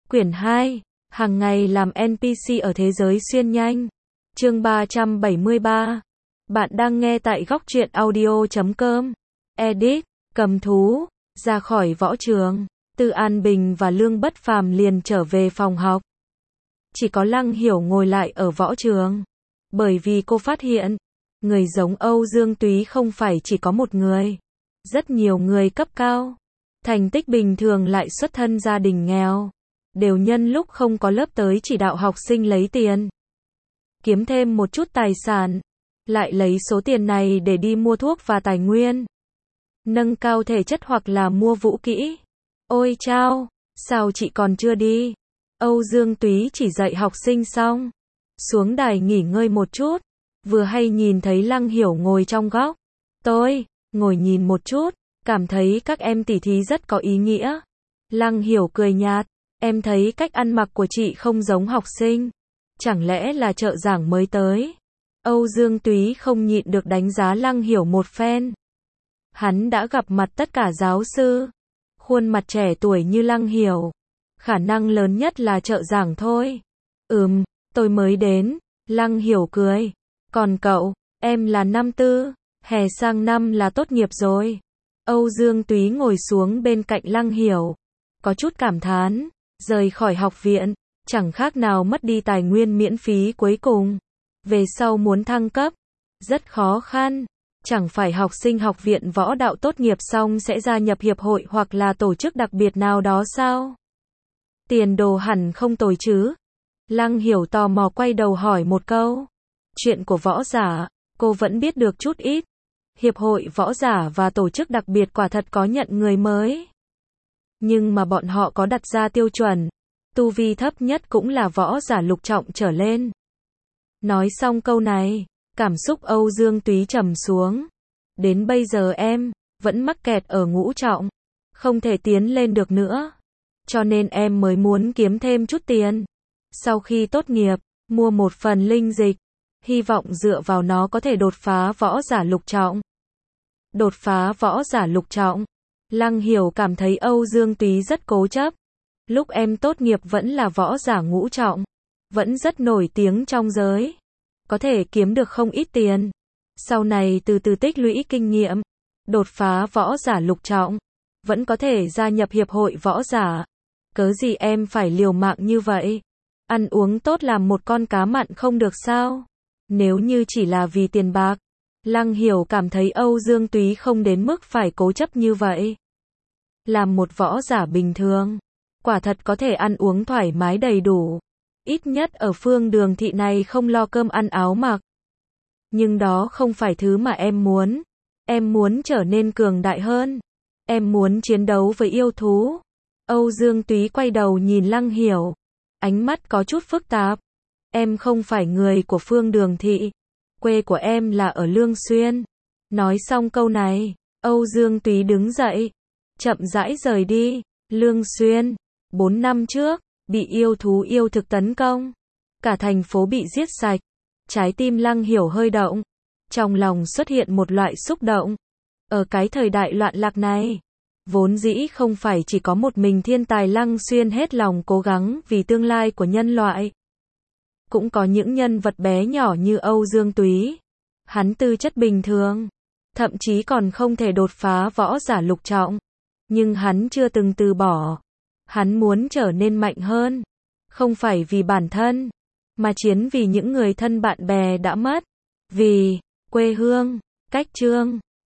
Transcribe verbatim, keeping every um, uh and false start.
Quyển hai, hàng ngày làm en pê xê ở thế giới xuyên nhanh. Chương ba trăm bảy mươi ba. Bạn đang nghe tại góc truyện audio chấm com. Edit, cầm thú, ra khỏi võ trường, Tư An Bình và Lương Bất Phàm liền trở về phòng học. Chỉ có Lăng Hiểu ngồi lại ở võ trường. Bởi vì cô phát hiện, người giống Âu Dương Túy không phải chỉ có một người. Rất nhiều người cấp cao, thành tích bình thường lại xuất thân gia đình nghèo, đều nhân lúc không có lớp tới chỉ đạo học sinh lấy tiền, kiếm thêm một chút tài sản, lại lấy số tiền này để đi mua thuốc và tài nguyên, nâng cao thể chất hoặc là mua vũ kỹ. Ôi chao, sao chị còn chưa đi? Âu Dương Túy chỉ dạy học sinh xong, xuống đài nghỉ ngơi một chút, vừa hay nhìn thấy Lăng Hiểu ngồi trong góc. Tôi ngồi nhìn một chút, cảm thấy các em tỉ thí rất có ý nghĩa. Lăng Hiểu cười nhạt, em thấy cách ăn mặc của chị không giống học sinh, chẳng lẽ là trợ giảng mới tới? Âu Dương Túy không nhịn được đánh giá Lăng Hiểu một phen. Hắn đã gặp mặt tất cả giáo sư, khuôn mặt trẻ tuổi như Lăng Hiểu, khả năng lớn nhất là trợ giảng thôi. Ừm, tôi mới đến. Lăng Hiểu cười. Còn cậu, em là năm tư, hè sang năm là tốt nghiệp rồi. Âu Dương Túy ngồi xuống bên cạnh Lăng Hiểu, có chút cảm thán, rời khỏi học viện, chẳng khác nào mất đi tài nguyên miễn phí cuối cùng. Về sau muốn thăng cấp, rất khó khăn. Chẳng phải học sinh học viện võ đạo tốt nghiệp xong sẽ gia nhập hiệp hội hoặc là tổ chức đặc biệt nào đó sao? Tiền đồ hẳn không tồi chứ? Lăng Hiểu tò mò quay đầu hỏi một câu. Chuyện của võ giả, cô vẫn biết được chút ít. Hiệp hội võ giả và tổ chức đặc biệt quả thật có nhận người mới. Nhưng mà bọn họ có đặt ra tiêu chuẩn, tu vi thấp nhất cũng là võ giả lục trọng trở lên. Nói xong câu này, cảm xúc Âu Dương Túy trầm xuống. Đến bây giờ em vẫn mắc kẹt ở ngũ trọng, không thể tiến lên được nữa. Cho nên em mới muốn kiếm thêm chút tiền. Sau khi tốt nghiệp, mua một phần linh dịch, hy vọng dựa vào nó có thể đột phá võ giả lục trọng. Đột phá võ giả lục trọng. Lăng Hiểu cảm thấy Âu Dương Túy rất cố chấp. Lúc em tốt nghiệp vẫn là võ giả ngũ trọng, vẫn rất nổi tiếng trong giới, có thể kiếm được không ít tiền. Sau này từ từ tích lũy kinh nghiệm, đột phá võ giả lục trọng, vẫn có thể gia nhập hiệp hội võ giả. Cớ gì em phải liều mạng như vậy? Ăn uống tốt làm một con cá mặn không được sao? Nếu như chỉ là vì tiền bạc, Lăng Hiểu cảm thấy Âu Dương Túy không đến mức phải cố chấp như vậy. Làm một võ giả bình thường, quả thật có thể ăn uống thoải mái đầy đủ. Ít nhất ở phương Đường thị này không lo cơm ăn áo mặc. Nhưng đó không phải thứ mà em muốn. Em muốn trở nên cường đại hơn. Em muốn chiến đấu với yêu thú. Âu Dương Túy quay đầu nhìn Lăng Hiểu, ánh mắt có chút phức tạp. Em không phải người của phương Đường thị. Quê của em là ở Lương Xuyên. Nói xong câu này, Âu Dương Túy đứng dậy, chậm rãi rời đi. Lương Xuyên, bốn năm trước, bị yêu thú yêu thực tấn công. Cả thành phố bị giết sạch. Trái tim Lăng Hiểu hơi động. Trong lòng xuất hiện một loại xúc động. Ở cái thời đại loạn lạc này, vốn dĩ không phải chỉ có một mình thiên tài Lăng Xuyên hết lòng cố gắng vì tương lai của nhân loại. Cũng có những nhân vật bé nhỏ như Âu Dương Túy. Hắn tư chất bình thường, thậm chí còn không thể đột phá võ giả lục trọng. Nhưng hắn chưa từng từ bỏ. Hắn muốn trở nên mạnh hơn. Không phải vì bản thân, mà chiến vì những người thân bạn bè đã mất. Vì quê hương. Cách chương